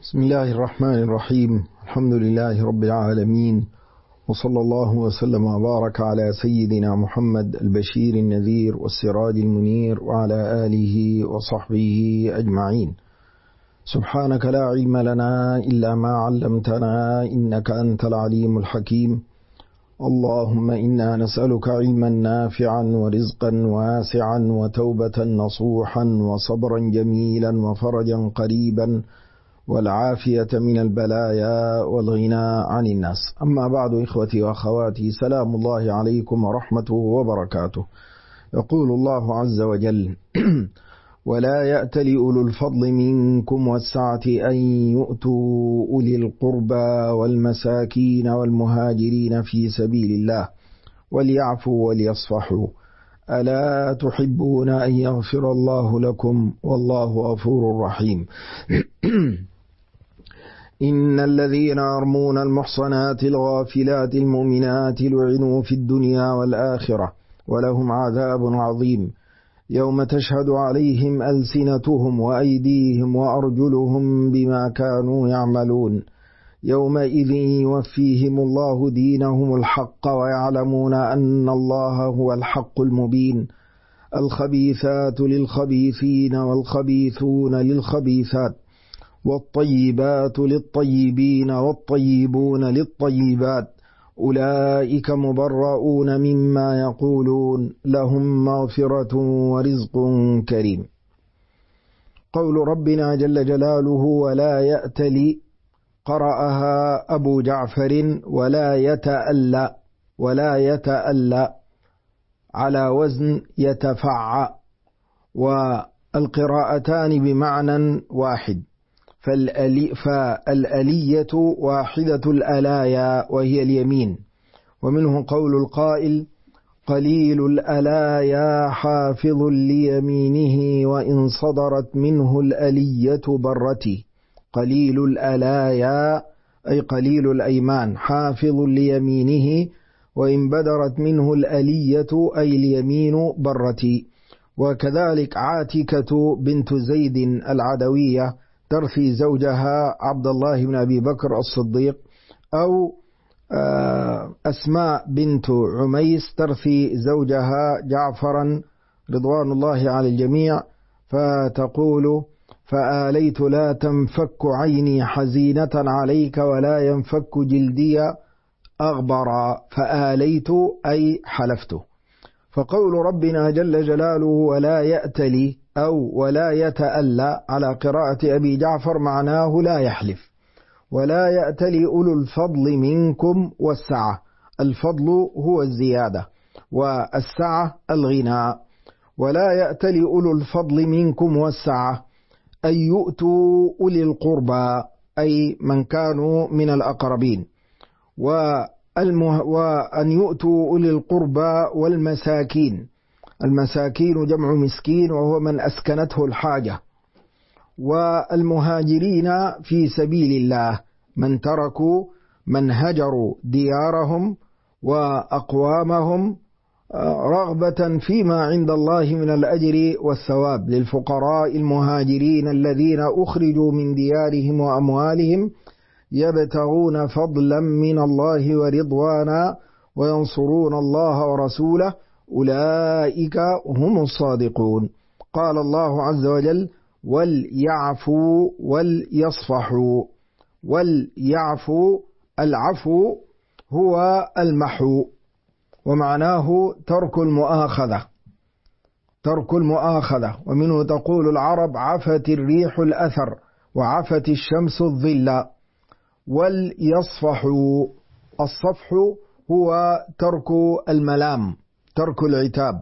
بسم الله الرحمن الرحيم. الحمد لله رب العالمين، وصلى الله وسلم وبارك على سيدنا محمد البشير النذير والسراج المنير وعلى آله وصحبه أجمعين. سبحانك لا علم لنا إلا ما علمتنا إنك أنت العليم الحكيم. اللهم إنا نسألك علما نافعا ورزقا واسعا وتوبة نصوحا وصبرا جميلا وفرجا قريبا والعافية من البلايا والغنى عن الناس. أما بعد، إخوتي وأخواتي، سلام الله عليكم ورحمته وبركاته. يقول الله عز وجل: ولا يأتل أولو الفضل منكم والسعة أن يؤتوا أولي القربى والمساكين والمهاجرين في سبيل الله وليعفوا وليصفحوا ألا تحبون أن يغفر الله لكم والله غفور رحيم. إن الذين يرمون المحصنات الغافلات المؤمنات لعنوا في الدنيا والآخرة ولهم عذاب عظيم يوم تشهد عليهم ألسنتهم وأيديهم وأرجلهم بما كانوا يعملون يومئذ يوفيهم الله دينهم الحق ويعلمون أن الله هو الحق المبين. الخبيثات للخبيثين والخبيثون للخبيثات والطيبات للطيبين والطيبون للطيبات أولئك مبرؤون مما يقولون لهم مغفرة ورزق كريم. قول ربنا جل جلاله ولا يأتلي قرأها أبو جعفر ولا يتألى على وزن يتفعى، والقراءتان بمعنى واحد، فالألية واحدة الألايا وهي اليمين. ومنه قول القائل: قليل الألايا حافظ ليمينه وإن صدرت منه الألية برتي. قليل الألايا أي قليل الأيمان، حافظ ليمينه وإن بدرت منه الألية أي اليمين برتي. وكذلك عاتكة بنت زيد العدوية ترثي زوجها عبد الله بن أبي بكر الصديق، أو أسماء بنت عميس ترثي زوجها جعفرا رضوان الله على الجميع، فتقول: فآليت لا تنفك عيني حزينة عليك ولا ينفك جلدي أغبرا. فآليت أي حلفت. فقول ربنا جل جلاله ولا يأتلي أو ولا يتألى على قراءة أبي جعفر معناه لا يحلف. ولا يأتلي أولو الفضل منكم والسعة، الفضل هو الزيادة والسعة الغنى. ولا يأتلي أولو الفضل منكم والسعة أن يؤتوا أولي القربى أي من كانوا من الأقربين، وأن يؤتوا أولي القربى والمساكين. المساكين جمع مسكين وهو من أسكنته الحاجة. والمهاجرين في سبيل الله من هجروا ديارهم وأقوامهم رغبة فيما عند الله من الأجر والثواب للفقراء المهاجرين الذين أخرجوا من ديارهم وأموالهم يبتغون فضلا من الله ورضوانا وينصرون الله ورسوله أولئك هم الصادقون. قال الله عز وجل: وليعفوا وليصفحوا. وليعفوا، العفو هو المحو، ومعناه ترك المؤاخذة. ومنه تقول العرب: عفت الريح الأثر وعفت الشمس الظل. وليصفحوا، الصفح هو ترك الملام، ترك العتاب.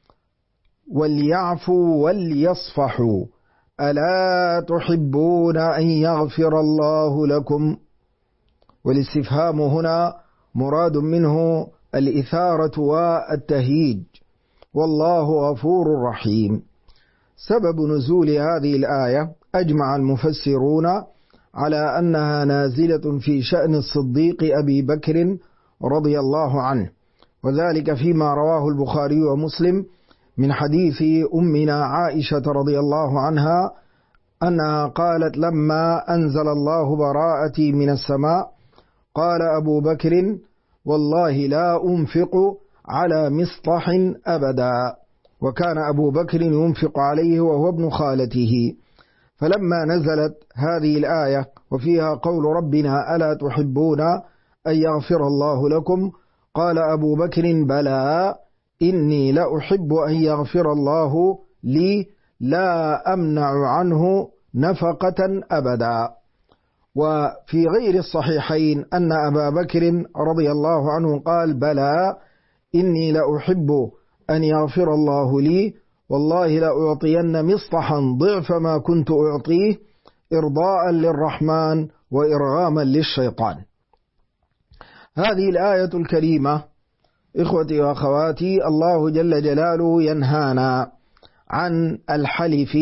وليعفوا وليصفحوا ألا تحبون أن يغفر الله لكم. والاستفهام هنا مراد منه الإثارة والتهييج، والله غفور رحيم. سبب نزول هذه الآية أجمع المفسرون على أنها نازلة في شأن الصديق أبي بكر رضي الله عنه، وذلك فيما رواه البخاري ومسلم من حديث أمنا عائشة رضي الله عنها أنها قالت لما أنزل الله براءتي من السماء قال أبو بكر والله لا أنفق على مصطح أبدا، وكان أبو بكر ينفق عليه وهو ابن خالته. فلما نزلت هذه الآية وفيها قول ربنا ألا تحبون أن يغفر الله لكم، قال أبو بكر بلى إني لأحب أن يغفر الله لي لا أمنع عنه نفقة أبدا. وفي غير الصحيحين أن أبا بكر رضي الله عنه قال بلى إني لأحب أن يغفر الله لي والله لأعطين مصطحا ضعف ما كنت أعطيه إرضاء للرحمن وإرغاما للشيطان. هذه الآية الكريمة إخوتي وأخواتي الله جل جلاله ينهانا عن الحلف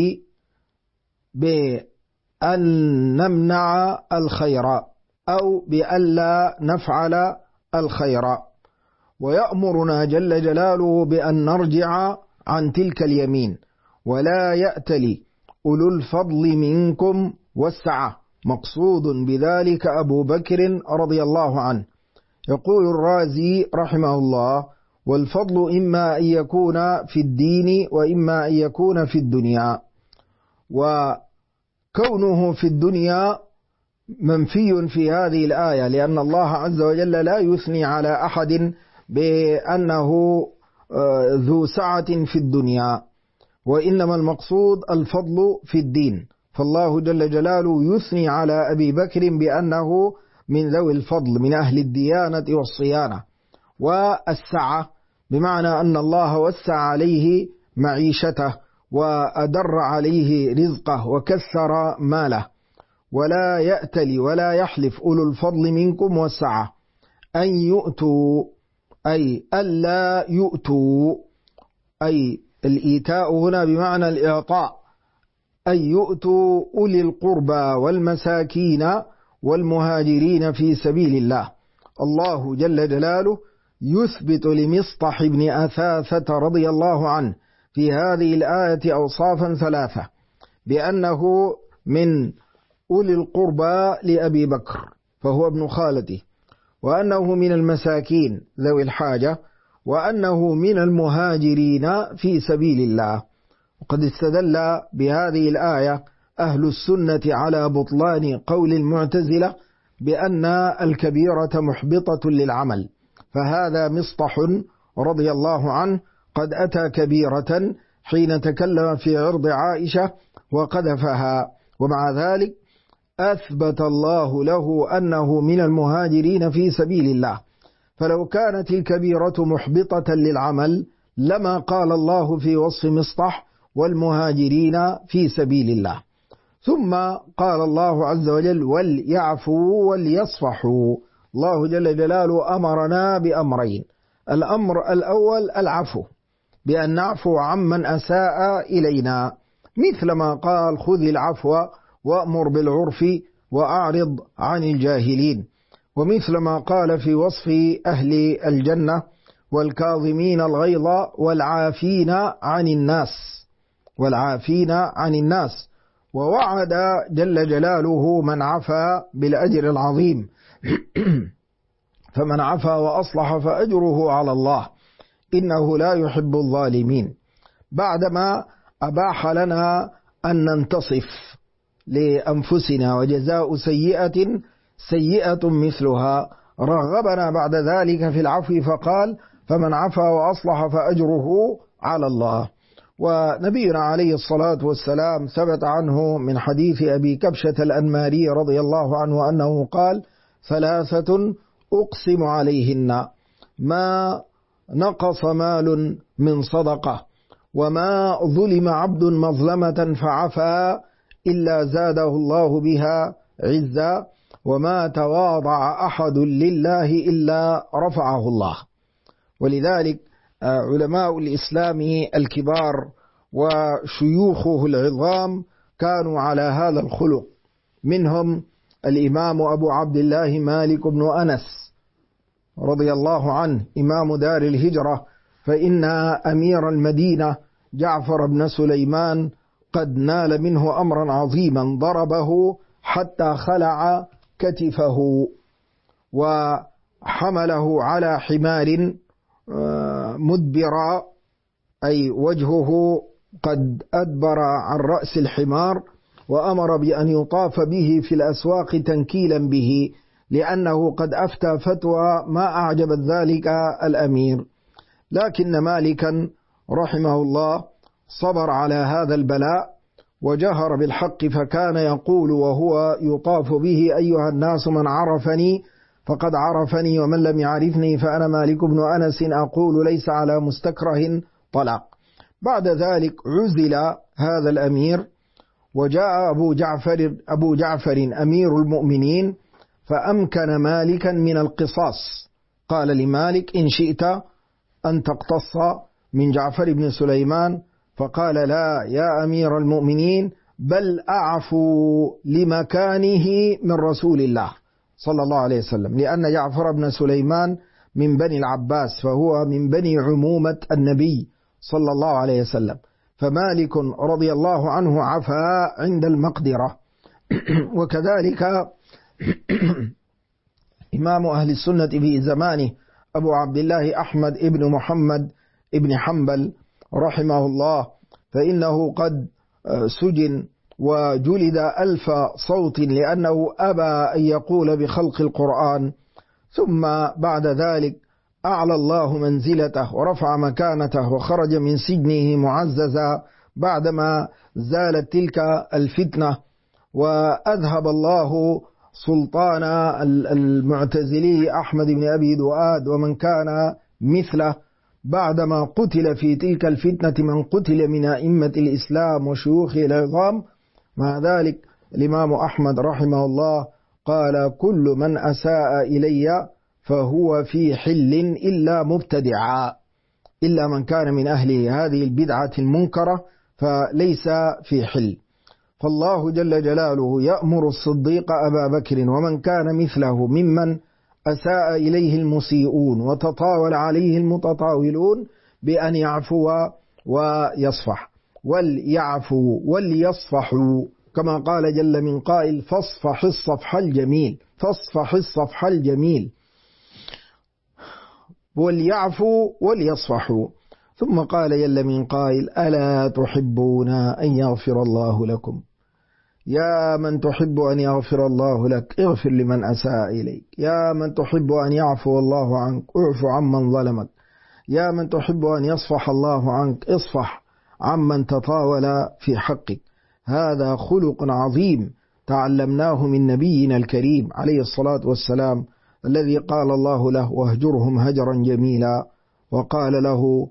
بأن نمنع الخير أو بألا نفعل الخير، ويأمرنا جل جلاله بأن نرجع عن تلك اليمين. ولا يأتل أولو الفضل منكم والسعة، مقصود بذلك أبو بكر رضي الله عنه. يقول الرازي رحمه الله والفضل إما أن يكون في الدين وإما أن يكون في الدنيا، وكونه في الدنيا منفي في هذه الآية، لأن الله عز وجل لا يثني على أحد بأنه ذو سعة في الدنيا، وإنما المقصود الفضل في الدين. فالله جل جلاله يثني على أبي بكر بأنه من ذوي الفضل من أهل الديانة والصيانة. والسعة بمعنى أن الله وسع عليه معيشته وأدر عليه رزقه وكثر ماله. ولا يأتل ولا يحلف أولو الفضل منكم والسعة أن يؤتوا، أي ألا يؤتوا، أي الإيتاء هنا بمعنى الإعطاء، أن يؤتوا أولي القربى والمساكين والمهاجرين في سبيل الله. الله جل جلاله يثبت لمصطح بن أثاثة رضي الله عنه في هذه الآية أوصافا ثلاثة، بأنه من أولي القربى لأبي بكر فهو ابن خالته، وأنه من المساكين ذوي الحاجة، وأنه من المهاجرين في سبيل الله. وقد استدل بهذه الآية أهل السنة على بطلان قول المعتزلة بأن الكبيرة محبطة للعمل، فهذا مصطح رضي الله عنه قد أتى كبيرة حين تكلم في عرض عائشة وقذفها، ومع ذلك أثبت الله له أنه من المهاجرين في سبيل الله. فلو كانت الكبيرة محبطة للعمل لما قال الله في وصف مصطح والمهاجرين في سبيل الله. ثم قال الله عز وجل وليعفوا وليصفحوا. الله جل جلاله أمرنا بأمرين: الأمر الأول العفو، بأن نعفو عمن أساء إلينا، مثل ما قال خذ العفو وأمر بالعرف وأعرض عن الجاهلين، ومثل ما قال في وصف أهل الجنة والكاظمين الغيظ والعافين عن الناس، ووعد جل جلاله من عفا بالأجر العظيم فمن عفا وأصلح فأجره على الله إنه لا يحب الظالمين. بعدما أباح لنا أن ننتصف لأنفسنا وجزاء سيئة سيئة مثلها، رغبنا بعد ذلك في العفو فقال فمن عفا وأصلح فأجره على الله. ونبينا عليه الصلاة والسلام ثبت عنه من حديث أبي كبشة الأنماري رضي الله عنه أنه قال ثلاثة أقسم عليهن ما نقص مال من صدقة وما ظلم عبد مظلمة فعفا إلا زاده الله بها عزا وما تواضع أحد لله إلا رفعه الله. ولذلك علماء الإسلام الكبار وشيوخه العظام كانوا على هذا الخلق، منهم الإمام أبو عبد الله مالك بن أنس رضي الله عنه إمام دار الهجرة، فإن أمير المدينة جعفر بن سليمان قد نال منه أمرا عظيما، ضربه حتى خلع كتفه وحمله على حمار مدبرا، أي وجهه قد أدبر عن رأس الحمار، وأمر بأن يطاف به في الأسواق تنكيلا به، لأنه قد أفتى فتوى ما أعجبت ذلك الأمير. لكن مالكا رحمه الله صبر على هذا البلاء وجهر بالحق، فكان يقول وهو يطاف به: أيها الناس، من عرفني فقد عرفني، ومن لم يعرفني فأنا مالك بن أنس أقول ليس على مستكره طلاق. بعد ذلك عزل هذا الأمير، وجاء أبو جعفر أمير المؤمنين فأمكن مالكا من القصاص. قال لمالك: إن شئت أن تقتص من جعفر بن سليمان، فقال: لا يا أمير المؤمنين، بل أعفو لمكانه من رسول الله صلى الله عليه وسلم، لأن جعفر بن سليمان من بني العباس، فهو من بني عمومة النبي صلى الله عليه وسلم. فمالك رضي الله عنه عفا عند المقدرة. وكذلك إمام أهل السنة في زمانه أبو عبد الله أحمد ابن محمد ابن حنبل رحمه الله، فإنه قد سجن وجلد 1000 صوت لأنه أبى أن يقول بخلق القرآن. ثم بعد ذلك أعلى الله منزلته ورفع مكانته، وخرج من سجنه معززا بعدما زالت تلك الفتنة، وأذهب الله سلطان المعتزلي أحمد بن أبي دؤاد ومن كان مثله، بعدما قتل في تلك الفتنة من قتل من أئمة الإسلام وشيوخ العظام. مع ذلك الإمام أحمد رحمه الله قال: كل من أساء إلي فهو في حل إلا مبتدعا، إلا من كان من أهل هذه البدعة المنكرة فليس في حل. فالله جل جلاله يأمر الصديق أبا بكر ومن كان مثله ممن أساء إليه المسيئون وتطاول عليه المتطاولون بأن يعفو ويصفح، وليعفوا وليصفحوا، كما قال جل من قائل: فاصفح الصفح الجميل، فاصفح الصفح الجميل، وليعفوا وليصفحوا. ثم قال جل من قائل: ألا تحبون أن يغفر الله لكم؟ يا من تحب أن يغفر الله لك اغفر لمن أساء إليك، يا من تحب أن يعفو الله عنك اعف عمن ظلمك، يا من تحب أن يصفح الله عنك اصفح عمن تطاول في حقك. هذا خلق عظيم تعلمناه من نبينا الكريم عليه الصلاة والسلام، الذي قال الله له: واهجرهم هجرا جميلا، وقال له: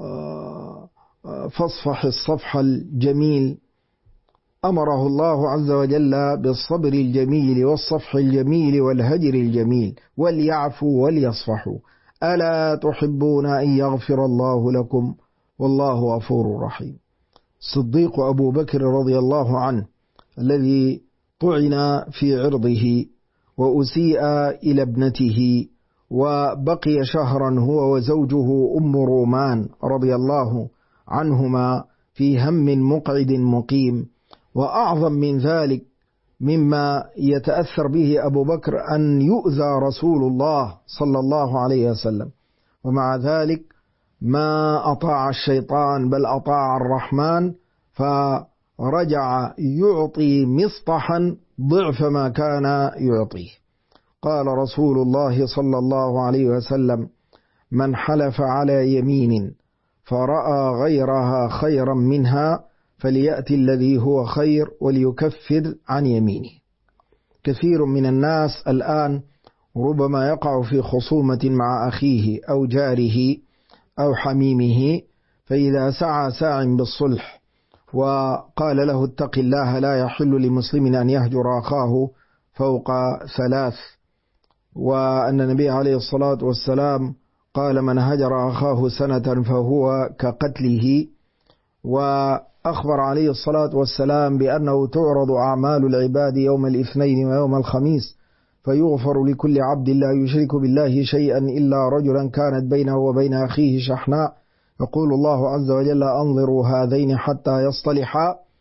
فاصفح الصفح الجميل. أمره الله عز وجل بالصبر الجميل والصفح الجميل والهجر الجميل، وليعفوا وليصفحوا. ألا تحبون أن يغفر الله لكم والله غفور رحيم. الصديق أبو بكر رضي الله عنه الذي طعن في عرضه وأسيء إلى ابنته، وبقي شهرا هو وزوجه أم رومان رضي الله عنهما في هم مقعد مقيم. وأعظم من ذلك مما يتأثر به أبو بكر أن يؤذى رسول الله صلى الله عليه وسلم، ومع ذلك ما أطاع الشيطان بل أطاع الرحمن، فرجع يعطي مصطحا ضعف ما كان يعطيه. قال رسول الله صلى الله عليه وسلم: من حلف على يمين فرأى غيرها خيرا منها فليأتي الذي هو خير وليكفر عن يمينه. كثير من الناس الآن ربما يقع في خصومة مع أخيه أو جاره أو حميمه، فإذا سعى ساع بالصلح وقال له: اتق الله، لا يحل لمسلم أن يهجر أخاه فوق 3، وأن النبي عليه الصلاة والسلام قال: من هجر أخاه سنة فهو كقتله. وأخبر عليه الصلاة والسلام بأنه تعرض أعمال العباد يوم الاثنين ويوم الخميس، فيغفر لكل عبد لا يشرك بالله شيئا إلا رجلا كانت بينه وبين أخيه شحناء، يقول الله عز وجل: أنظروا هذين حتى يصطلحا،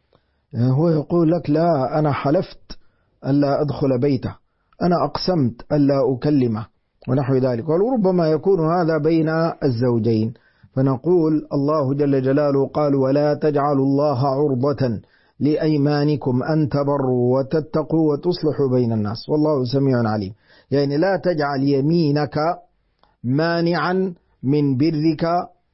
هو يقول لك لا، أنا حلفت ألا أدخل بيته، أنا أقسمت ألا أكلمه ونحو ذلك. وربما يكون هذا بين الزوجين، فنقول الله جل جلاله قال ولا تجعلوا الله عرضة لأيمانكم أن تبروا وتتقوا وتصلحوا بين الناس والله سميع عليم. يعني لا تجعل يمينك مانعا من برك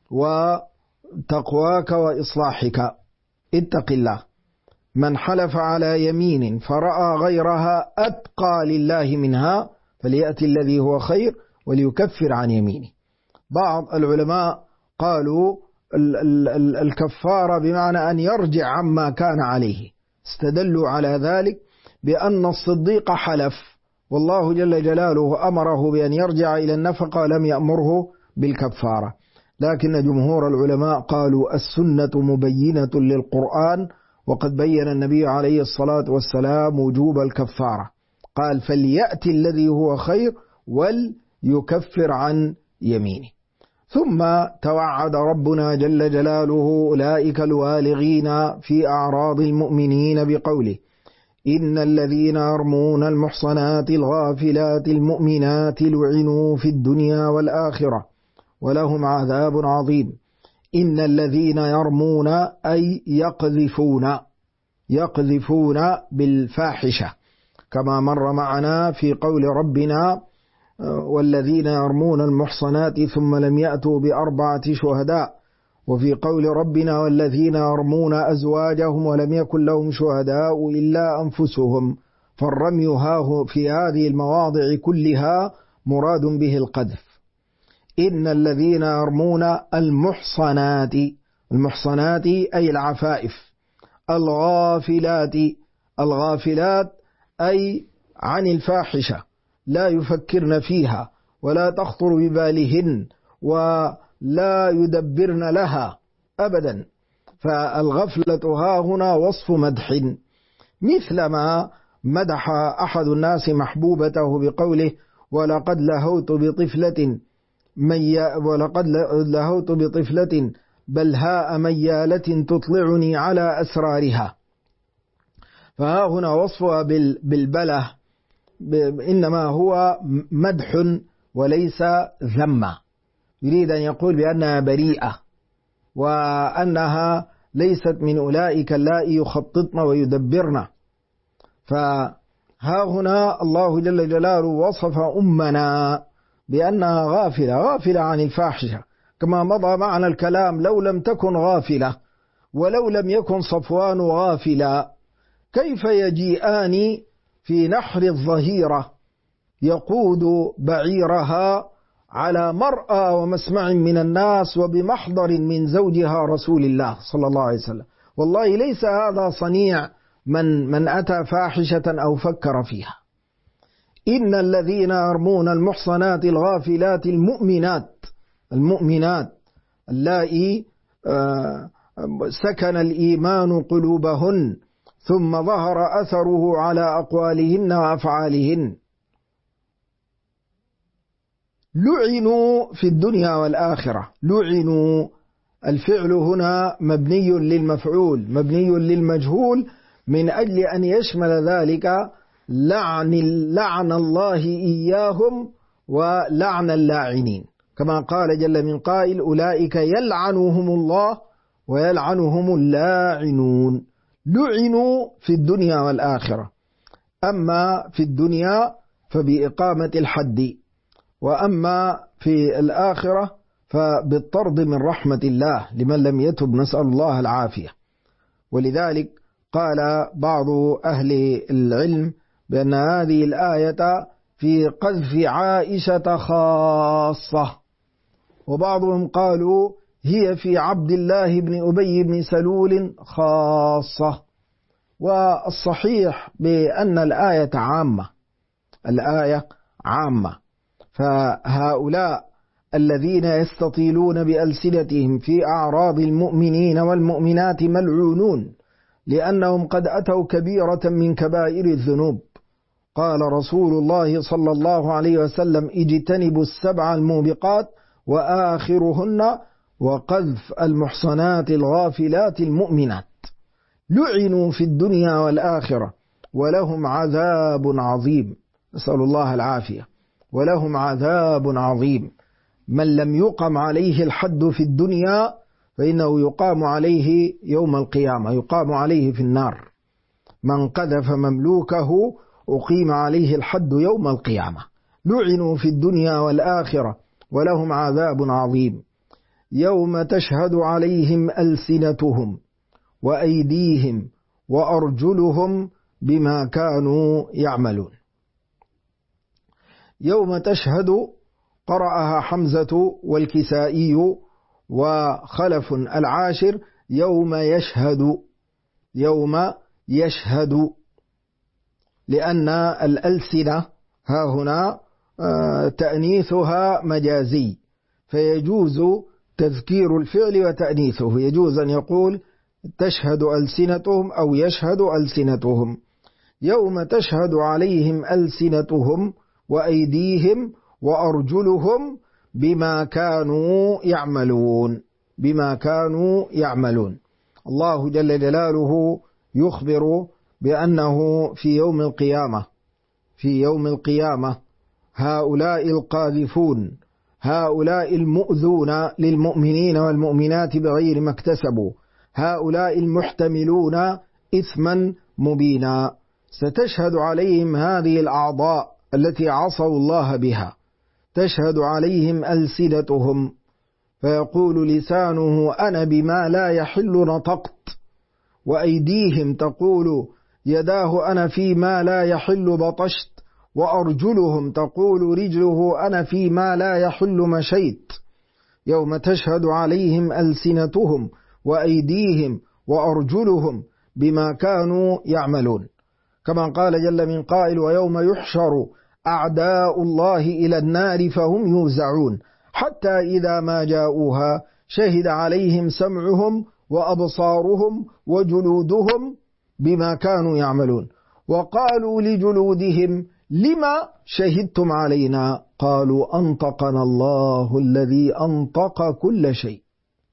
وتقواك وإصلاحك. اتق الله. من حلف على يمين فرأى غيرها أتقى لله منها فليأتي الذي هو خير وليكفر عن يمينه. بعض العلماء قالوا الكفارة بمعنى أن يرجع عما كان عليه، استدلوا على ذلك بأن الصديق حلف والله جل جلاله أمره بأن يرجع إلى النفقة لم يأمره بالكفارة. لكن جمهور العلماء قالوا السنة مبينة للقرآن، وقد بين النبي عليه الصلاة والسلام وجوب الكفارة، قال فليأتي الذي هو خير وليكفر عن يمينه. ثم توعد ربنا جل جلاله أولئك الوالغين في أعراض المؤمنين بقوله إن الذين يرمون المحصنات الغافلات المؤمنات لعنوا في الدنيا والآخرة ولهم عذاب عظيم. إن الذين يرمون أي يقذفون بالفاحشة، كما مر معنا في قول ربنا والذين يرمون المحصنات ثم لم يأتوا بأربعة شهداء، وفي قول ربنا والذين يرمون أزواجهم ولم يكن لهم شهداء إلا أنفسهم. فالرمي في هذه المواضع كلها مراد به القذف. إن الذين يرمون المحصنات أي العفائف، الغافلات أي عن الفاحشة، لا يفكرن فيها ولا تخطر ببالهن ولا يدبرن لها أبدا. فالغفلة ها هنا وصف مدح، مثلما مدح أحد الناس محبوبته بقوله ولقد لهوت بطفلة بلهاء ميالة تطلعني على أسرارها. فها هنا وصفها بالبله إنما هو مدح وليس ذما، يريد أن يقول بأنها بريئة وأنها ليست من أولئك اللائي يخططن ويدبرن. فها هنا الله جل جلاله وصف أمنا بأنها غافلة عن الفاحشة، كما مضى معنا الكلام لو لم تكن غافلة ولو لم يكن صفوان غافلا كيف يجيئان في نحر الظهيرة يقود بعيرها على مرأى ومسمع من الناس وبمحضر من زوجها رسول الله صلى الله عليه وسلم. والله ليس هذا صنيع من أتى فاحشة أو فكر فيها. إن الذين يرمون المحصنات الغافلات المؤمنات اللائي سكن الإيمان قلوبهن ثم ظهر أثره على أقوالهن وأفعالهن، لعنوا في الدنيا والآخرة. لعنوا الفعل هنا مبني للمفعول مبني للمجهول من أجل أن يشمل ذلك لعن الله إياهم ولعن اللاعنين، كما قال جل من قائل أولئك يلعنهم الله ويلعنهم اللاعنون. لعنوا في الدنيا والآخرة، أما في الدنيا فبإقامة الحد، وأما في الآخرة فبالطرد من رحمة الله لمن لم يتب، نسأل الله العافية. ولذلك قال بعض أهل العلم بأن هذه الآية في قذف عائشة خاصة، وبعضهم قالوا هي في عبد الله بن أبي بن سلول خاصة. والصحيح بأن الآية عامة، فهؤلاء الذين يستطيلون بألسنتهم في أعراض المؤمنين والمؤمنات ملعونون، لأنهم قد أتوا كبيرة من كبائر الذنوب. قال رسول الله صلى الله عليه وسلم اجتنبوا السبع الموبقات وآخرهن وقذف المحصنات الغافلات المؤمنات. لعنوا في الدنيا والآخرة ولهم عذاب عظيم. نسأل الله العافية. ولهم عذاب عظيم. من لم يقم عليه الحد في الدنيا فإنه يقام عليه يوم القيامة، يقام عليه في النار. من قذف مملوكه أقيم عليه الحد يوم القيامة. لعنوا في الدنيا والآخرة ولهم عذاب عظيم. يوم تشهد عليهم ألسنتهم وأيديهم وأرجلهم بما كانوا يعملون. يوم تشهد قرأها حمزة والكسائي وخلف العاشر يوم يشهد، يوم يشهد، لأن الألسنة ها هنا تأنيثها مجازي، فيجوز تذكير الفعل وتأنيثه. يجوز أن يقول تشهد ألسنتهم أو يشهد ألسنتهم. يوم تشهد عليهم ألسنتهم وأيديهم وأرجلهم بما كانوا يعملون، بما كانوا يعملون. الله جل جلاله يخبر بأنه في يوم القيامة، في يوم القيامة هؤلاء القاذفون، هؤلاء المؤذون للمؤمنين والمؤمنات بغير ما اكتسبوا، هؤلاء المحتملون إثما مبينا، ستشهد عليهم هذه الأعضاء التي عصوا الله بها، تشهد عليهم ألسنتهم، فيقول لسانه أنا بما لا يحل نطقت، وأيديهم تقول يداه أنا فيما لا يحل بطشت، وأرجلهم تقول رجله أنا فيما لا يحل مشيت. يوم تشهد عليهم ألسنتهم وأيديهم وأرجلهم بما كانوا يعملون. كما قال جل من قائل ويوم يحشر أعداء الله إلى النار فهم يوزعون حتى إذا ما جاءوها شهد عليهم سمعهم وأبصارهم وجلودهم بما كانوا يعملون. وقالوا لجلودهم لما شهدتم علينا؟ قالوا أنطقنا الله الذي أنطق كل شيء.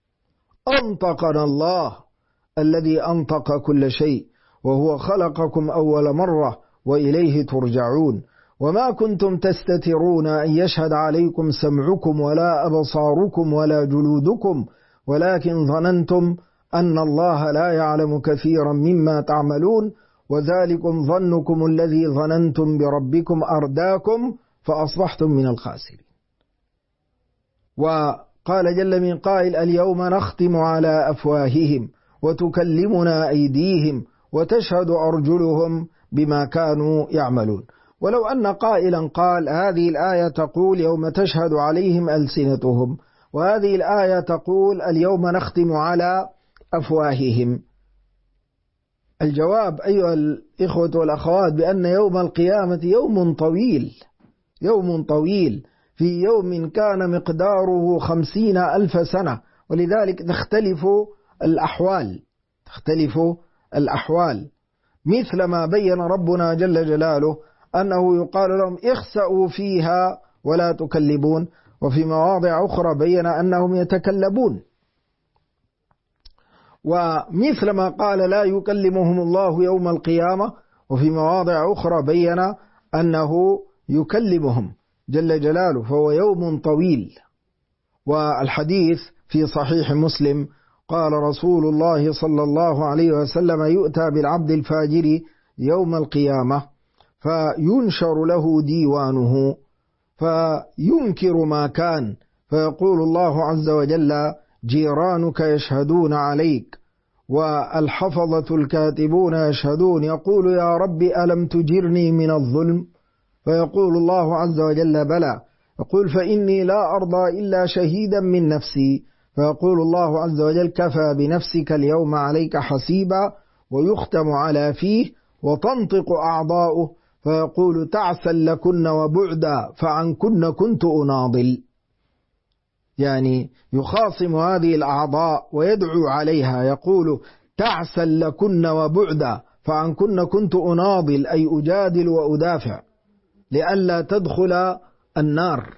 أنطقنا الله الذي أنطق كل شيء وهو خلقكم أول مرة وإليه ترجعون. وما كنتم تستترون أن يشهد عليكم سمعكم ولا أبصاركم ولا جلودكم ولكن ظننتم أن الله لا يعلم كثيرا مما تعملون وذلكم ظنكم الذي ظننتم بربكم أرداكم فأصبحتم من الخاسرين. وقال جل من قائل اليوم نختم على أفواههم وتكلمنا أيديهم وتشهد أرجلهم بما كانوا يعملون. ولو أن قائلا قال هذه الآية تقول يوم تشهد عليهم ألسنتهم وهذه الآية تقول اليوم نختم على أفواههم، الجواب أيها الإخوة والأخوات بأن يوم القيامة يوم طويل، يوم طويل، في يوم كان مقداره 50,000 سنة، ولذلك تختلف الأحوال مثل ما بين ربنا جل جلاله أنه يقال لهم اخسأوا فيها ولا تكلبون، وفي مواضع أخرى بين أنهم يتكلبون. ومثل ما قال لا يكلمهم الله يوم القيامة، وفي مواضع أخرى بين أنه يكلمهم جل جلاله، فهو يوم طويل. والحديث في صحيح مسلم قال رسول الله صلى الله عليه وسلم يؤتى بالعبد الفاجر يوم القيامة فينشر له ديوانه فينكر ما كان، فيقول الله عز وجل جيرانك يشهدون عليك والحفظة الكاتبون يشهدون، يقول يا رب ألم تجرني من الظلم؟ فيقول الله عز وجل بلى، يقول فإني لا أرضى إلا شهيدا من نفسي، فيقول الله عز وجل كفى بنفسك اليوم عليك حسيبا، ويختم على فيه وتنطق أعضاؤه فيقول تعسا لكن وبعدا فعنكن كنت أناضل. يعني يخاصم هذه الأعضاء ويدعو عليها، يقول تعسا لكن وبعدا فعنكن كنت أناضل، أي أجادل وأدافع لئلا تدخل النار.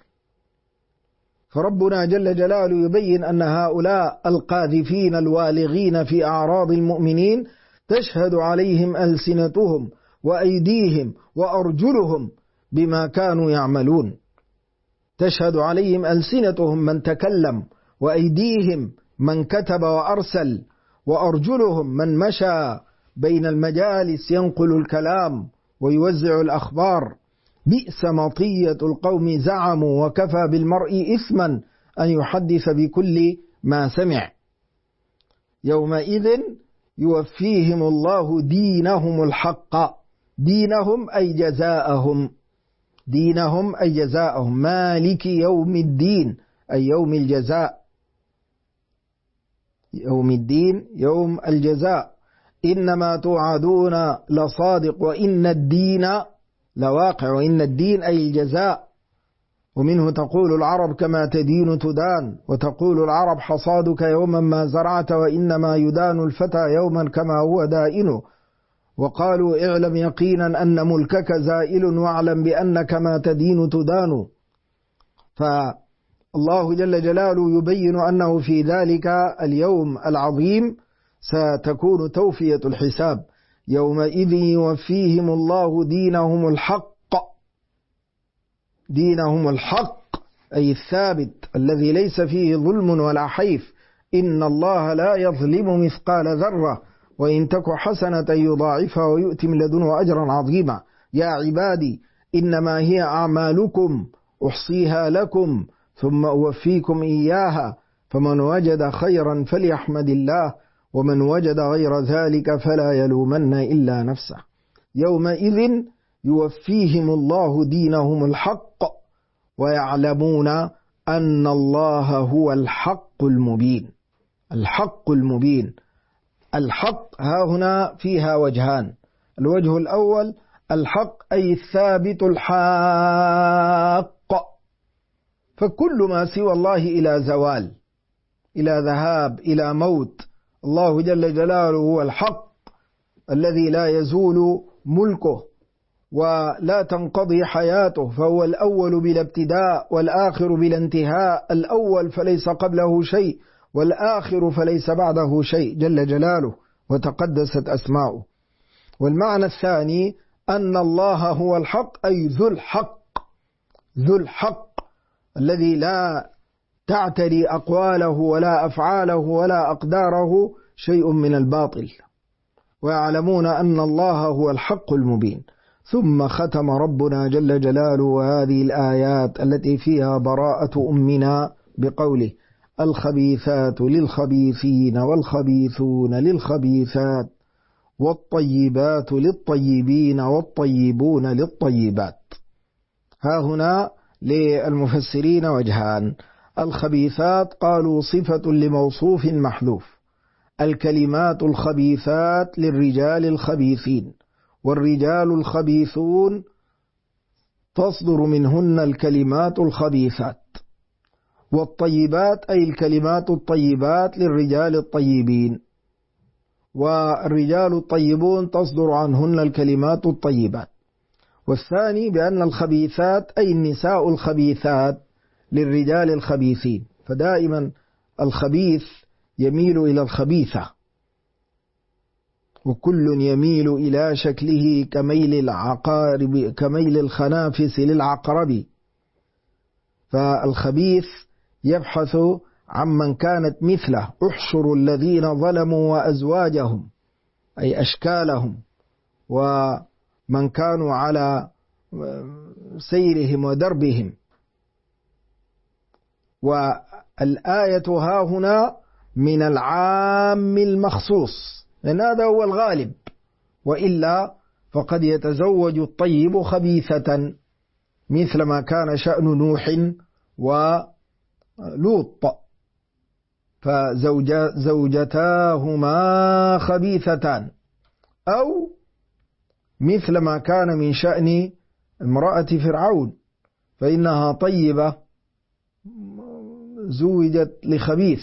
فربنا جل جلاله يبين أن هؤلاء القاذفين الوالغين في أعراض المؤمنين تشهد عليهم ألسنتهم وأيديهم وأرجلهم بما كانوا يعملون. تشهد عليهم ألسنتهم من تكلم، وأيديهم من كتب وأرسل، وأرجلهم من مشى بين المجالس ينقل الكلام ويوزع الأخبار. بئس مطية القوم زعموا، وكفى بالمرء إثما أن يحدث بكل ما سمع. يومئذ يوفيهم الله دينهم الحق. دينهم أي جزاءهم، دينهم أي جزاءهم، مالك يوم الدين أي يوم الجزاء، يوم الدين يوم الجزاء. إنما توعدون لصادق وإن الدين لواقع. وإن الدين أي الجزاء. ومنه تقول العرب كما تدين تدان، وتقول العرب حصادك يوما ما زرعت، وإنما يدان الفتى يوما كما هو دائن. وقالوا اعلم يقينا أن ملكك زائل، واعلم بأنك ما تدين تدان. فالله جل جلاله يبين أنه في ذلك اليوم العظيم ستكون توفية الحساب. يومئذ يوفيهم الله دينهم الحق. دينهم الحق أي الثابت الذي ليس فيه ظلم ولا حيف. إن الله لا يظلم مثقال ذرة، وإن تك حسنة يضاعفها ويؤتي من لدنه أجرا عظيما. يا عبادي إنما هي أعمالكم أحصيها لكم ثم أوفيكم إياها، فمن وجد خيرا فليحمد الله، ومن وجد غير ذلك فلا يلومن إلا نفسه. يومئذ يوفيهم الله دينهم الحق، ويعلمون أن الله هو الحق المبين. الحق المبين. الحق ها هنا فيها وجهان. الوجه الأول الحق أي الثابت الحق، فكل ما سوى الله إلى زوال، إلى ذهاب، إلى موت. الله جل جلاله هو الحق الذي لا يزول ملكه ولا تنقضي حياته، فهو الأول بلا ابتداء والآخر بلا انتهاء. الأول فليس قبله شيء، والآخر فليس بعده شيء جل جلاله وتقدست أسماؤه. والمعنى الثاني أن الله هو الحق أي ذو الحق. ذو الحق الذي لا تعتري أقواله ولا أفعاله ولا أقداره شيء من الباطل. ويعلمون أن الله هو الحق المبين. ثم ختم ربنا جل جلاله هذه الآيات التي فيها براءة أمنا بقوله: الخبيثات للخبيثين والخبيثون للخبيثات والطيبات للطيبين والطيبون للطيبات. ها هنا للمفسرين وجهان. الخبيثات قالوا صفة لموصوف محذوف. الكلمات الخبيثات للرجال الخبيثين، والرجال الخبيثون تصدر منهن الكلمات الخبيثات. والطيبات أي الكلمات الطيبات للرجال الطيبين، والرجال الطيبون تصدر عنهن الكلمات الطيبات. والثاني بأن الخبيثات أي النساء الخبيثات للرجال الخبيثين. فدائما الخبيث يميل إلى الخبيثة، وكل يميل إلى شكله كميل العقارب، كميل الخنافس للعقرب. فالخبيث يبحث عمن كانت مثله. احشروا الذين ظلموا وأزواجهم أي أشكالهم ومن كانوا على سيرهم ودربهم. والآية ها هنا من العام المخصوص، لأن هذا هو الغالب، وإلا فقد يتزوج الطيب خبيثة مثل ما كان شأن نوح ولوط، فزوجتاهما خبيثتان، أو مثل ما كان من شأن امرأة فرعون، فإنها طيبة زوجت لخبيث.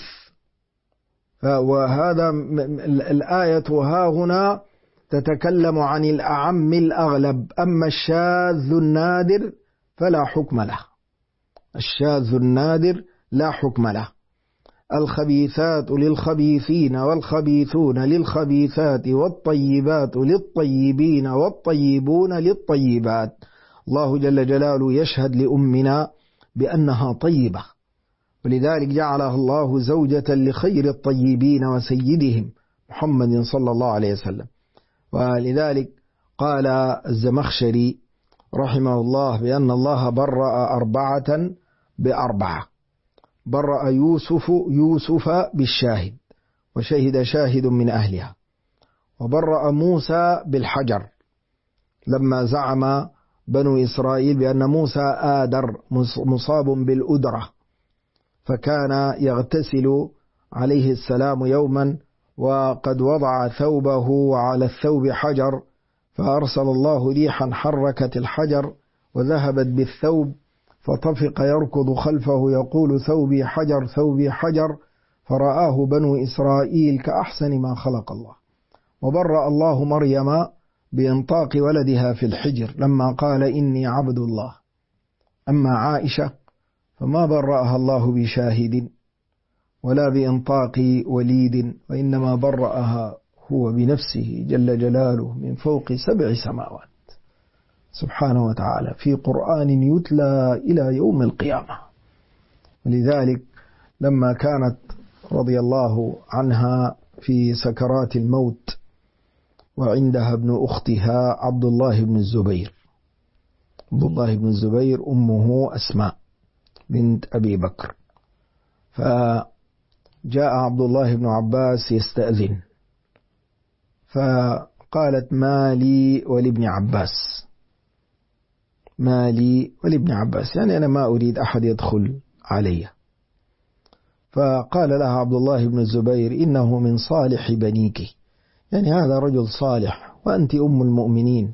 وهذا الآية ها هنا تتكلم عن الأعم الأغلب. أما الشاذ النادر فلا حكم له. الشاذ النادر لا حكم له. الخبيثات للخبيثين والخبيثون للخبيثات والطيبات للطيبين والطيبون للطيبات. الله جل جلاله يشهد لأمنا بأنها طيبة، ولذلك جعلها الله زوجة لخير الطيبين وسيدهم محمد صلى الله عليه وسلم. ولذلك قال الزمخشري رحمه الله بأن الله برأ 4 ب4: برأ يوسف بالشاهد وشهد شاهد من أهلها، وبرأ موسى بالحجر لما زعم بنو إسرائيل بأن موسى آدر مصاب بالأدرة، فكان يغتسل عليه السلام يوما وقد وضع ثوبه وعلى الثوب حجر، فأرسل الله ريحا حركت الحجر وذهبت بالثوب، فطفق يركض خلفه يقول: ثوبي حجر ثوبي حجر، فرآه بنو إسرائيل كأحسن ما خلق الله. وبرأ الله مريم بإنطاق ولدها في الحجر لما قال: إني عبد الله. أما عائشة فما برأها الله بشاهد ولا بإنطاق وليد، وإنما برأها هو بنفسه جل جلاله من فوق 7 سماوات سبحانه وتعالى في قرآن يتلى إلى يوم القيامة. ولذلك لما كانت رضي الله عنها في سكرات الموت وعندها ابن أختها عبد الله بن الزبير، عبد الله بن الزبير أمه أسماء بنت أبي بكر، فجاء عبد الله بن عباس يستأذن، فقالت: ما لي ولابن عباس، ما لي ولابن عباس، يعني أنا ما أريد أحد يدخل علي. فقال لها عبد الله بن الزبير: إنه من صالح بنيك، يعني هذا رجل صالح وأنت أم المؤمنين،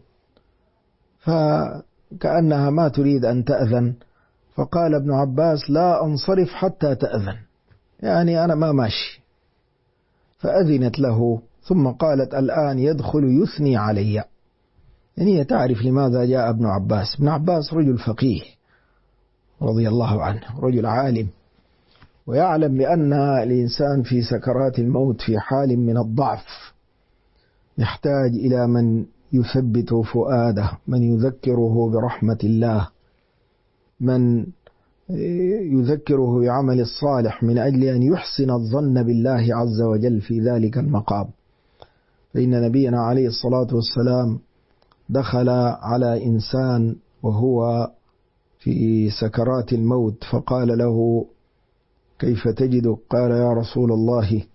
فكأنها ما تريد أن تأذن. فقال ابن عباس: لا أنصرف حتى تأذن، يعني أنا ما ماشي. فأذنت له، ثم قالت: الآن يدخل يثني علي، يعني هي تعرف لماذا جاء ابن عباس. ابن عباس رجل فقيه رضي الله عنه، رجل عالم، ويعلم بأن الإنسان في سكرات الموت في حال من الضعف يحتاج إلى من يثبت فؤاده، من يذكره برحمة الله، من يذكره بعمل الصالح من أجل أن يحسن الظن بالله عز وجل في ذلك المقام. فإن نبينا عليه الصلاة والسلام دخل على إنسان وهو في سكرات الموت فقال له: كيف تجدك؟ قال: يا رسول الله،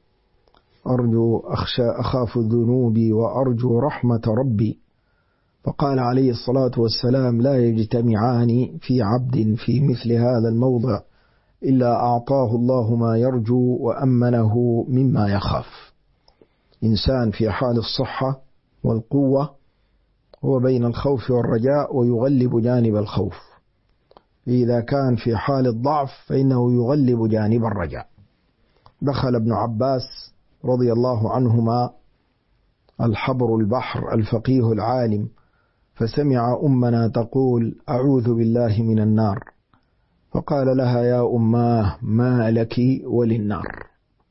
أخاف ذنوبي وأرجو رحمة ربي. فقال عليه الصلاة والسلام: لا يجتمعان في عبد في مثل هذا الموضع إلا أعطاه الله ما يرجو وأمنه مما يخاف. إنسان في حال الصحة والقوة هو بين الخوف والرجاء ويغلب جانب الخوف، إذا كان في حال الضعف فإنه يغلب جانب الرجاء. دخل ابن عباس رضي الله عنهما الحبر البحر الفقيه العالم، فسمع أمنا تقول: أعوذ بالله من النار، فقال لها: يا أماه، ما لك وللنار؟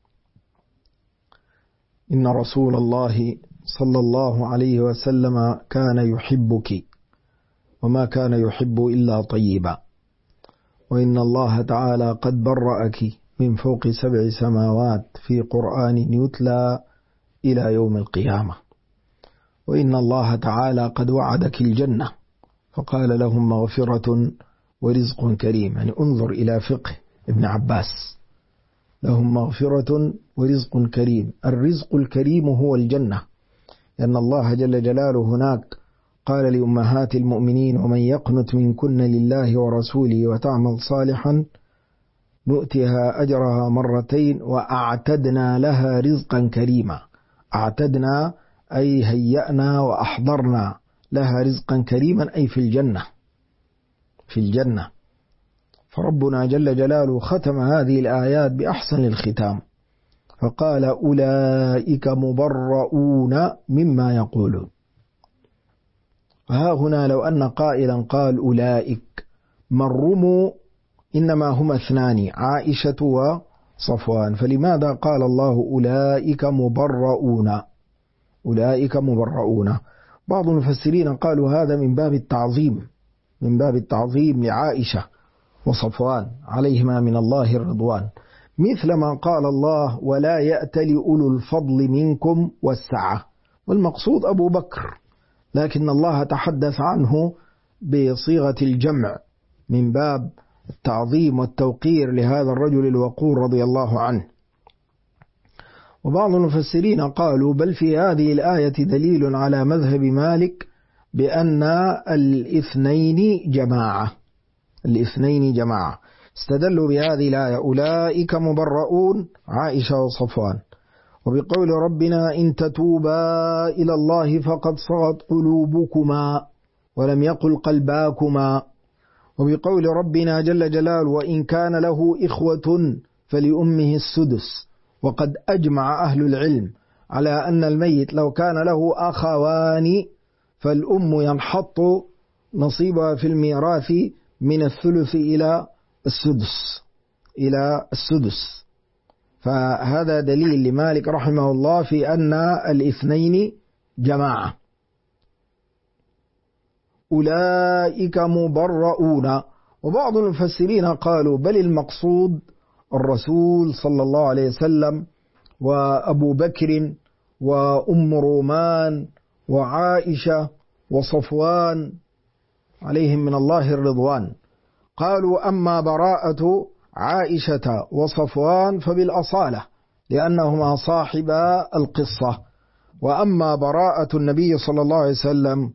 إن رسول الله صلى الله عليه وسلم كان يحبك، وما كان يحب إلا طيبا، وإن الله تعالى قد برأك من فوق 7 سماوات في قرآن يتلى إلى يوم القيامة، وإن الله تعالى قد وعدك الجنة. فقال لهم: مغفرة ورزق كريم. يعني انظر إلى فقه ابن عباس، لهم مغفرة ورزق كريم. الرزق الكريم هو الجنة، لأن الله جل جلاله هناك قال لأمهات المؤمنين: ومن يقنت منكن لله ورسوله وتعمل صالحا نؤتها أجرها 2 وأعتدنا لها رزقا كريما. أعتدنا أي هيأنا وأحضرنا لها رزقا كريما، أي في الجنة، في الجنة. فربنا جل جلاله ختم هذه الآيات بأحسن الختام، فقال: أولئك مبرؤون مما يقولون. فها هنا لو أن قائلا قال أولئك، من رموا إنما هم 2: عائشة صفوان. فلماذا قال الله أولئك مبرؤون؟ أولئك مبرؤون. بعض المفسرين قالوا هذا من باب التعظيم، من باب التعظيم لعائشة وصفوان عليهما من الله الرضوان، مثل ما قال الله ولا يأتل أولو الفضل منكم والسعة، والمقصود أبو بكر، لكن الله تحدث عنه بصيغة الجمع من باب التعظيم والتوقير لهذا الرجل الوقور رضي الله عنه. وبعض المفسرين قالوا بل في هذه الآية دليل على مذهب مالك بأن الاثنين جماعة، الاثنين جماعة. استدلوا بهذه الآية أولئك مبرؤون عائشة وصفوان، وبقول ربنا إن تتوبا إلى الله فقد صغت قلوبكما ولم يقل قلباكما، وبقول ربنا جل جلاله وإن كان له إخوة فلأمه السدس. وقد أجمع أهل العلم على أن الميت لو كان له أخوان فالأم ينحط نصيبها في الميراث من الثلث إلى السدس. فهذا دليل لمالك رحمه الله في أن الاثنين جماعة. أولئك مبرؤون. وبعض المفسرين قالوا بل المقصود الرسول صلى الله عليه وسلم وأبو بكر وأم رومان وعائشة وصفوان عليهم من الله الرضوان. قالوا أما براءة عائشة وصفوان فبالأصالة لأنهما صاحبا القصة، وأما براءة النبي صلى الله عليه وسلم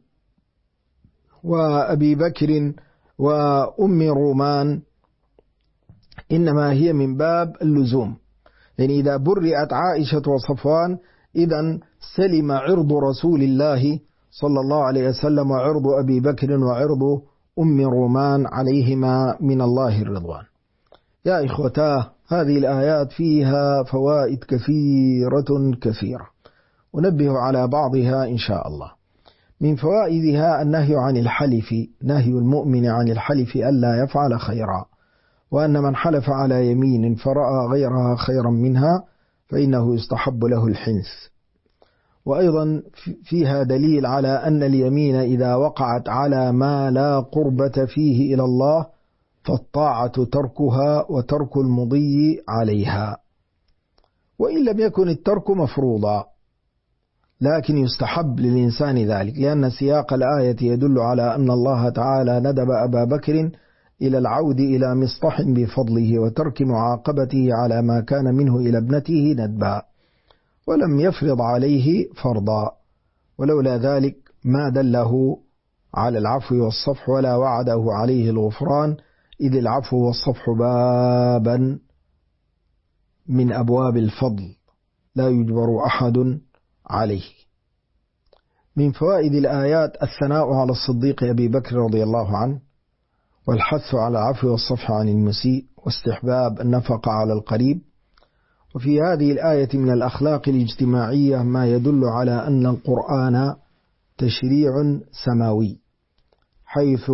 وأبي بكر وأم رومان إنما هي من باب اللزوم، يعني إذا برئت عائشة وصفوان إذن سلم عرض رسول الله صلى الله عليه وسلم وعرض أبي بكر وعرض أم رومان عليهما من الله الرضوان. يا إخوتاه هذه الآيات فيها فوائد كثيرة، ونبه على بعضها إن شاء الله. من فوائدها النهي عن الحلف، نهي المؤمن عن الحلف ألا يفعل خيرا، وأن من حلف على يمين فرأى غيرها خيرا منها فإنه يستحب له الحنث. وأيضا فيها دليل على أن اليمين إذا وقعت على ما لا قربة فيه إلى الله فالطاعة تركها وترك المضي عليها، وإن لم يكن الترك مفروضا لكن يستحب للإنسان ذلك، لأن سياق الآية يدل على أن الله تعالى ندب أبا بكر إلى العود إلى مصطح بفضله وترك معاقبته على ما كان منه إلى ابنته ندبا، ولم يفرض عليه فرضا، ولولا ذلك ما دله على العفو والصفح ولا وعده عليه الغفران، إذ العفو والصفح بابا من أبواب الفضل لا يجبر أحد عليه. من فوائد الآيات الثناء على الصديق أبي بكر رضي الله عنه، والحث على العفو والصفح عن المسيء، واستحباب النفقة على القريب. وفي هذه الآية من الأخلاق الاجتماعية ما يدل على أن القرآن تشريع سماوي، حيث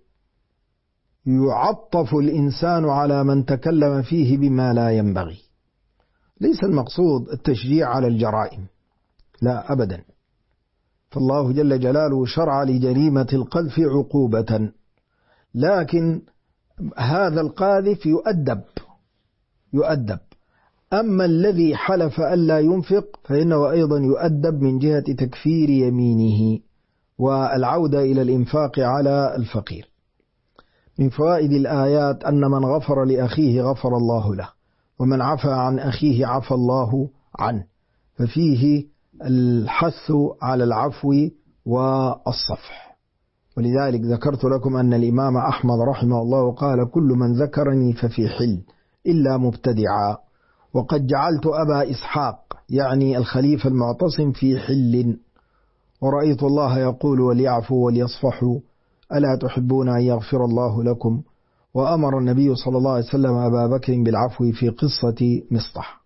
يعطف الإنسان على من تكلم فيه بما لا ينبغي. ليس المقصود التشجيع على الجرائم، لا أبدا، فالله جل جلاله شرع لجريمة القذف عقوبة، لكن هذا القاذف يؤدب. أما الذي حلف ألا ينفق فإنه أيضا يؤدب من جهة تكفير يمينه والعودة إلى الإنفاق على الفقير. من فوائد الآيات أن من غفر لأخيه غفر الله له، ومن عفى عن أخيه عفى الله عنه، ففيه الحث على العفو والصفح. ولذلك ذكرت لكم أن الإمام أحمد رحمه الله قال كل من ذكرني ففي حل إلا مبتدعا، وقد جعلت أبا إسحاق يعني الخليفة المعتصم في حل، ورأيت الله يقول وليعفوا وليصفحوا ألا تحبون أن يغفر الله لكم، وأمر النبي صلى الله عليه وسلم أبا بكر بالعفو في قصة مصطح.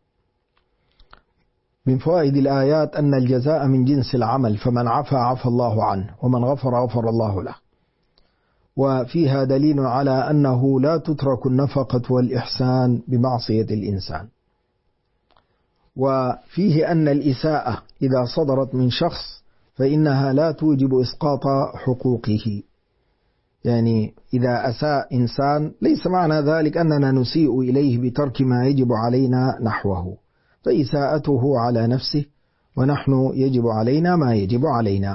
من فوائد الآيات أن الجزاء من جنس العمل، فمن عفى عفى الله عنه، ومن غفر غفر الله له. وفيها دليل على أنه لا تترك النفقة والإحسان بمعصية الإنسان، وفيه أن الإساءة إذا صدرت من شخص فإنها لا توجب إسقاط حقوقه. يعني إذا أساء إنسان ليس معنى ذلك أننا نسيء إليه بترك ما يجب علينا نحوه، فإساءته على نفسه ونحن يجب علينا ما يجب علينا.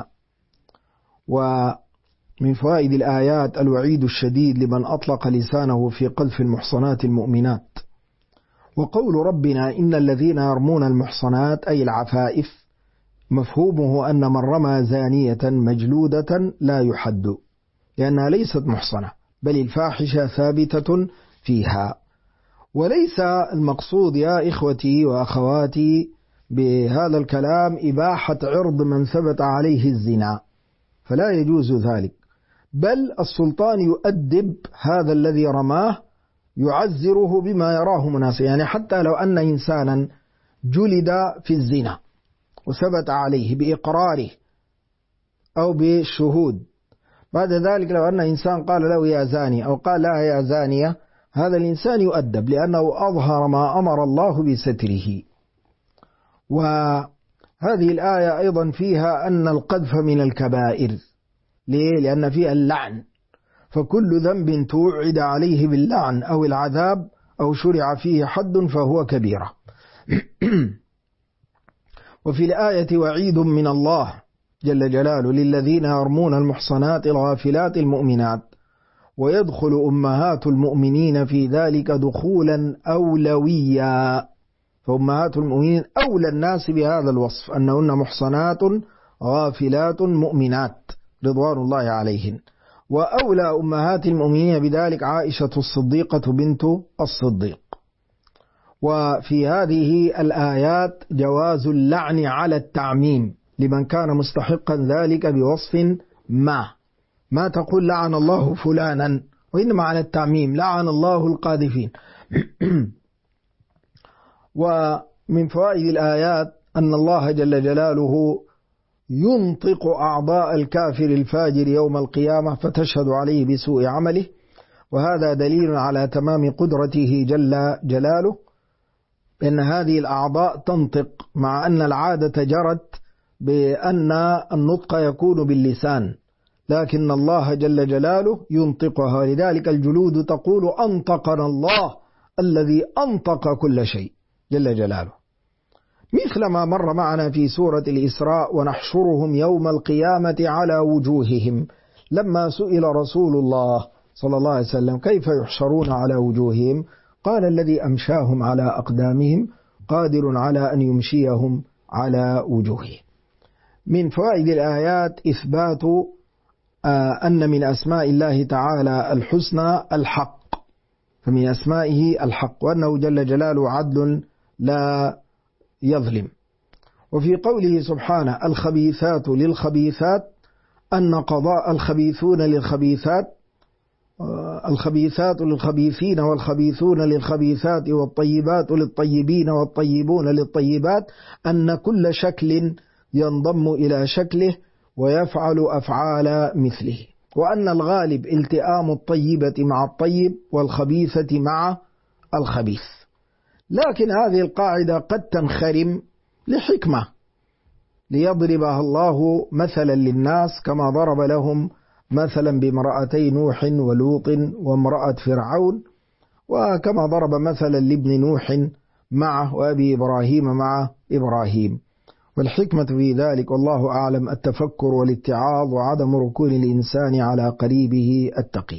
ومن فوائد الآيات الوعيد الشديد لمن أطلق لسانه في قذف المحصنات المؤمنات. وقول ربنا إن الذين يرمون المحصنات أي العفائف مفهومه أن من رمى زانية مجلودة لا يحد، لأنها ليست محصنة بل الفاحشة ثابتة فيها. وليس المقصود يا إخوتي وأخواتي بهذا الكلام إباحة عرض من ثبت عليه الزنا، فلا يجوز ذلك، بل السلطان يؤدب هذا الذي رماه، يعزره بما يراه مناسبا. يعني حتى لو أن إنسانا جلد في الزنا وثبت عليه بإقراره أو بالشهود، بعد ذلك لو أن إنسان قال له يا زاني أو قال لا يا زانية، هذا الإنسان يؤدب لأنه أظهر ما أمر الله بستره. وهذه الآية أيضا فيها أن القذف من الكبائر. ليه؟ لأن فيها اللعن، فكل ذنب توعد عليه باللعن أو العذاب أو شرع فيه حد فهو كبيرة. وفي الآية وعيد من الله جل جلاله للذين يرمون المحصنات الغافلات المؤمنات، ويدخل أمهات المؤمنين في ذلك دخولا أولويا، فأمهات المؤمنين أولى الناس بهذا الوصف، أنهن محصنات غافلات مؤمنات رضوان الله عليهن. وأولى أمهات المؤمنين بذلك عائشة الصديقة بنت الصديق. وفي هذه الآيات جواز اللعن على التعميم لمن كان مستحقا ذلك بوصف ما تقول لعن الله فلانا، وإنما على التعميم لعن الله القاذفين. ومن فوائد الآيات أن الله جل جلاله ينطق أعضاء الكافر الفاجر يوم القيامة فتشهد عليه بسوء عمله، وهذا دليل على تمام قدرته جل جلاله، إن هذه الأعضاء تنطق، مع أن العادة جرت بأن النطق يكون باللسان، لكن الله جل جلاله ينطقها. لذلك الجلود تقول أنطقنا الله الذي أنطق كل شيء جل جلاله، مثل ما مر معنا في سورة الإسراء ونحشرهم يوم القيامة على وجوههم. لما سئل رسول الله صلى الله عليه وسلم كيف يحشرون على وجوههم، قال الذي أمشاهم على أقدامهم قادر على أن يمشيهم على وجوههم. من فوائد الآيات إثبات أن من أسماء الله تعالى الحسنى الحق، فمن أسمائه الحق، وأنه جل جلاله عدل لا يظلم. وفي قوله سبحانه الخبيثات للخبيثات، أن قضاء الخبيثون للخبيثات، الخبيثات للخبيثين والخبيثون للخبيثات والطيبات للطيبين والطيبون للطيبات، أن كل شكل ينضم إلى شكله ويفعل أفعال مثله، وأن الغالب التئام الطيبة مع الطيب والخبيثة مع الخبيث. لكن هذه القاعدة قد تنخرم لحكمة ليضربها الله مثلا للناس، كما ضرب لهم مثلا بامرأتي نوح ولوط وامرأة فرعون، وكما ضرب مثلا لابن نوح معه وأبي إبراهيم مع إبراهيم. والحكمة في ذلك والله أعلم التفكر والاتعاظ وعدم ركون الإنسان على قريبه التقي.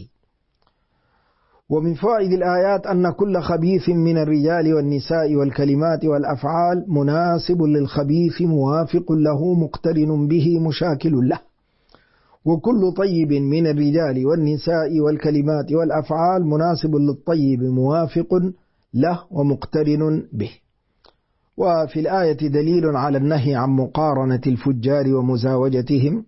ومن فوائد الآيات أن كل خبيث من الرجال والنساء والكلمات والأفعال مناسب للخبيث موافق له مقترن به مشاكل له، وكل طيب من الرجال والنساء والكلمات والأفعال مناسب للطيب موافق له ومقترن به. وفي الآية دليل على النهي عن مقارنة الفجار ومزاوجتهم،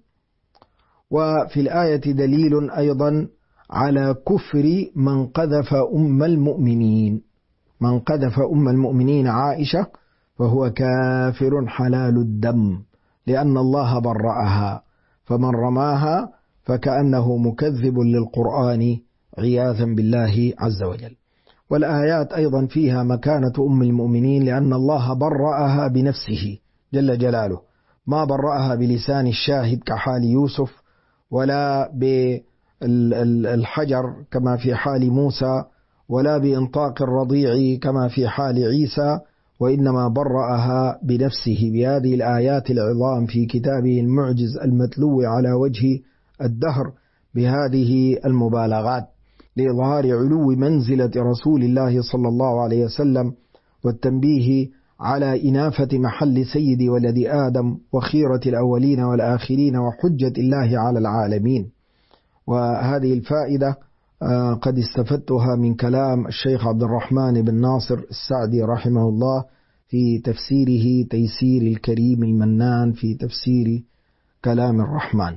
وفي الآية دليل أيضا على كفر من قذف أم المؤمنين، من قذف أم المؤمنين عائشة فهو كافر حلال الدم، لأن الله برأها، فمن رماها فكأنه مكذب للقرآن عياذا بالله عز وجل. والآيات أيضا فيها مكانة أم المؤمنين، لأن الله برأها بنفسه جل جلاله، ما برأها بلسان الشاهد كحال يوسف، ولا بالحجر كما في حال موسى، ولا بإنطاق الرضيع كما في حال عيسى، وإنما برأها بنفسه بهذه الآيات العظام في كتابه المعجز المتلو على وجه الدهر بهذه المبالغات، لإظهار علو منزلة رسول الله صلى الله عليه وسلم، والتنبيه على إنافة محل سيد ولد آدم وخيرة الأولين والآخرين وحجة الله على العالمين. وهذه الفائدة قد استفدتها من كلام الشيخ عبد الرحمن بن ناصر السعدي رحمه الله في تفسيره تيسير الكريم المنان في تفسير كلام الرحمن.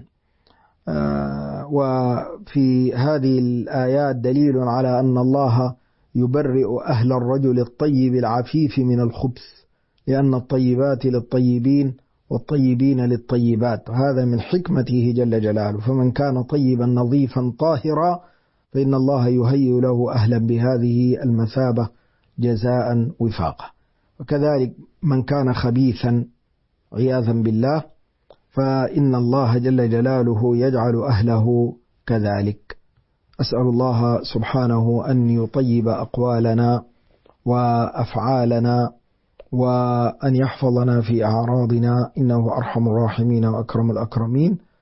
وفي هذه الآيات دليل على أن الله يبرئ أهل الرجل الطيب العفيف من الخبث، لأن الطيبات للطيبين والطيبين للطيبات، هذا من حكمته جل جلاله. فمن كان طيبا نظيفا طاهرا فإن الله يهيئ له أهلا بهذه المثابة جزاء وفاقا. وكذلك من كان خبيثا عياذا بالله فإن الله جل جلاله يجعل أهله كذلك. أسأل الله سبحانه أن يطيب أقوالنا وأفعالنا، وأن يحفظنا في أعراضنا، إنه أرحم الراحمين وأكرم الأكرمين.